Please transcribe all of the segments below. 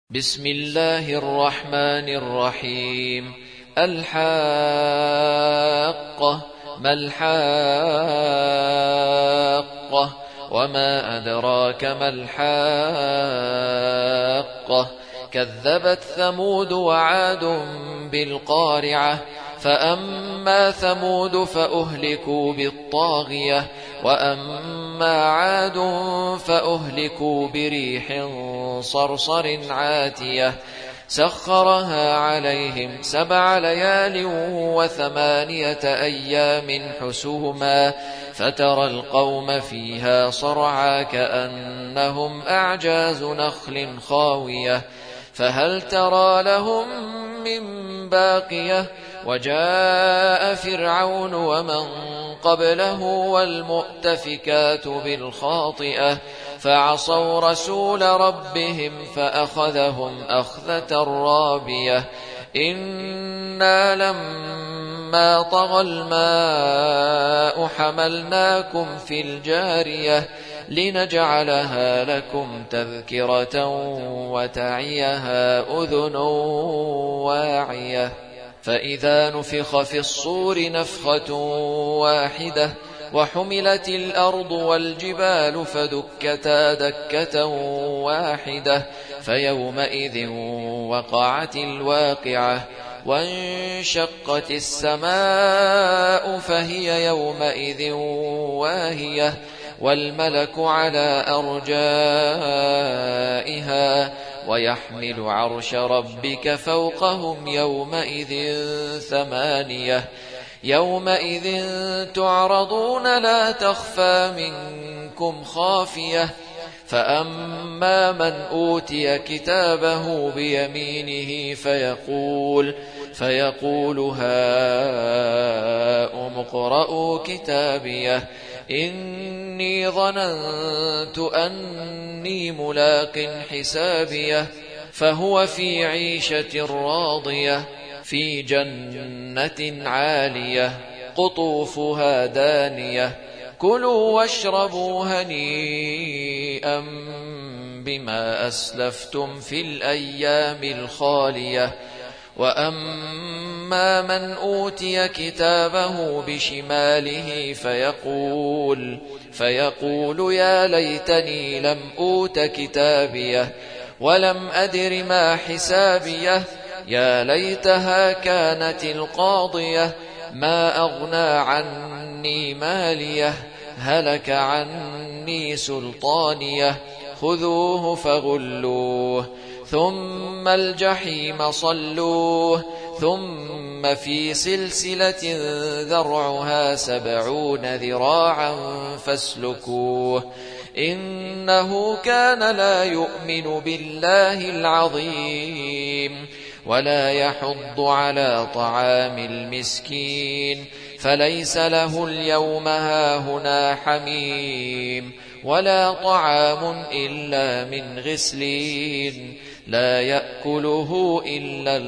بسم الله الرحمن الرحيم. الحاقة. ما الحاقة؟ وما أدراك ما الحاقة؟ كذبت ثمود وعاد بالقارعة. فأما ثمود فأهلكوا بالطاغية، وأما عاد فأهلكوا بريح صرصر عاتية سخرها عليهم 7 ليال و8 أيام حسوما، فترى القوم فيها صرعى كأنهم أعجاز نخل خاوية، فهل ترى لهم من باقية؟ وجاء فرعون ومن قبله والمؤتفكات بالخاطئة، فعصوا رسول ربهم فأخذهم أخذة رابية. إنا لما طغى الماء حملناكم في الجارية لنجعلها لكم تذكرة وتعيها أذن واعية. فإذا نفخ في الصور نفخة واحدة وحملت الأرض والجبال فدكتا دكة واحدة، فيومئذ وقعت الواقعة، وانشقت السماء فهي يومئذ واهية، والملك على أرجائها، ويحمل عرش ربك فوقهم يومئذ 8. يومئذ تعرضون لا تخفى منكم خافية. فأما من أوتي كتابه بيمينه فيقول هاؤم اقرءوا كتابيه إني ظننت أني ملاق حسابيه، فهو في عيشة راضية في جنة عالية قطوفها دانية. كلوا واشربوا هنيئا بما أسلفتم في الأيام الخالية. وأما من أوتي كتابه بشماله فيقول يا ليتني لم أوت كتابيه ولم أدر ما حسابيه، يا ليتها كانت القاضية ما أغنى عني ماليه، هلك عني سلطانيه، خذوه فغلوه ثم الجحيم صلوه، ثم في سلسلة ذرعها 70 ذراعا فاسلكوه، إنه كان لا يؤمن بالله العظيم ولا يحض على طعام المسكين، فليس له اليوم هاهنا حميم ولا طعام إلا من غسلين لا يأكله إلا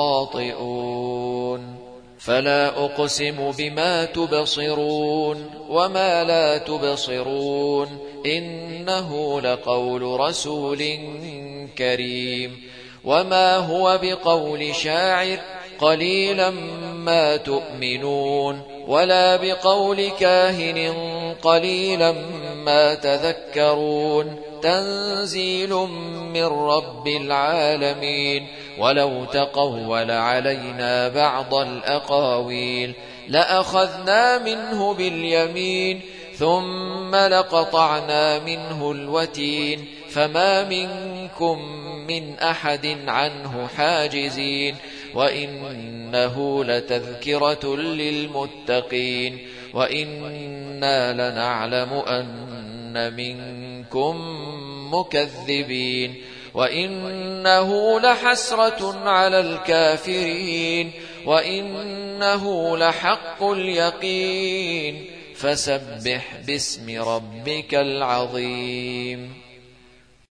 الخاطئون. فلا أقسم بما تبصرون وما لا تبصرون، إنه لقول رسول كريم، وما هو بقول شاعر قليلا ما تؤمنون، ولا بقول كاهن قليلا ما تذكرون، تنزيل من رب العالمين. ولو تقول علينا بعض الأقاويل لأخذنا منه باليمين ثم لقطعنا منه الوتين، فما منكم من أحد عنه حاجزين. وإنه لتذكرة للمتقين، وإنا لنعلم أن منكم مكذبين، وإنه لحسرة على الكافرين، وإنه لحق اليقين. فسبح باسم ربك العظيم.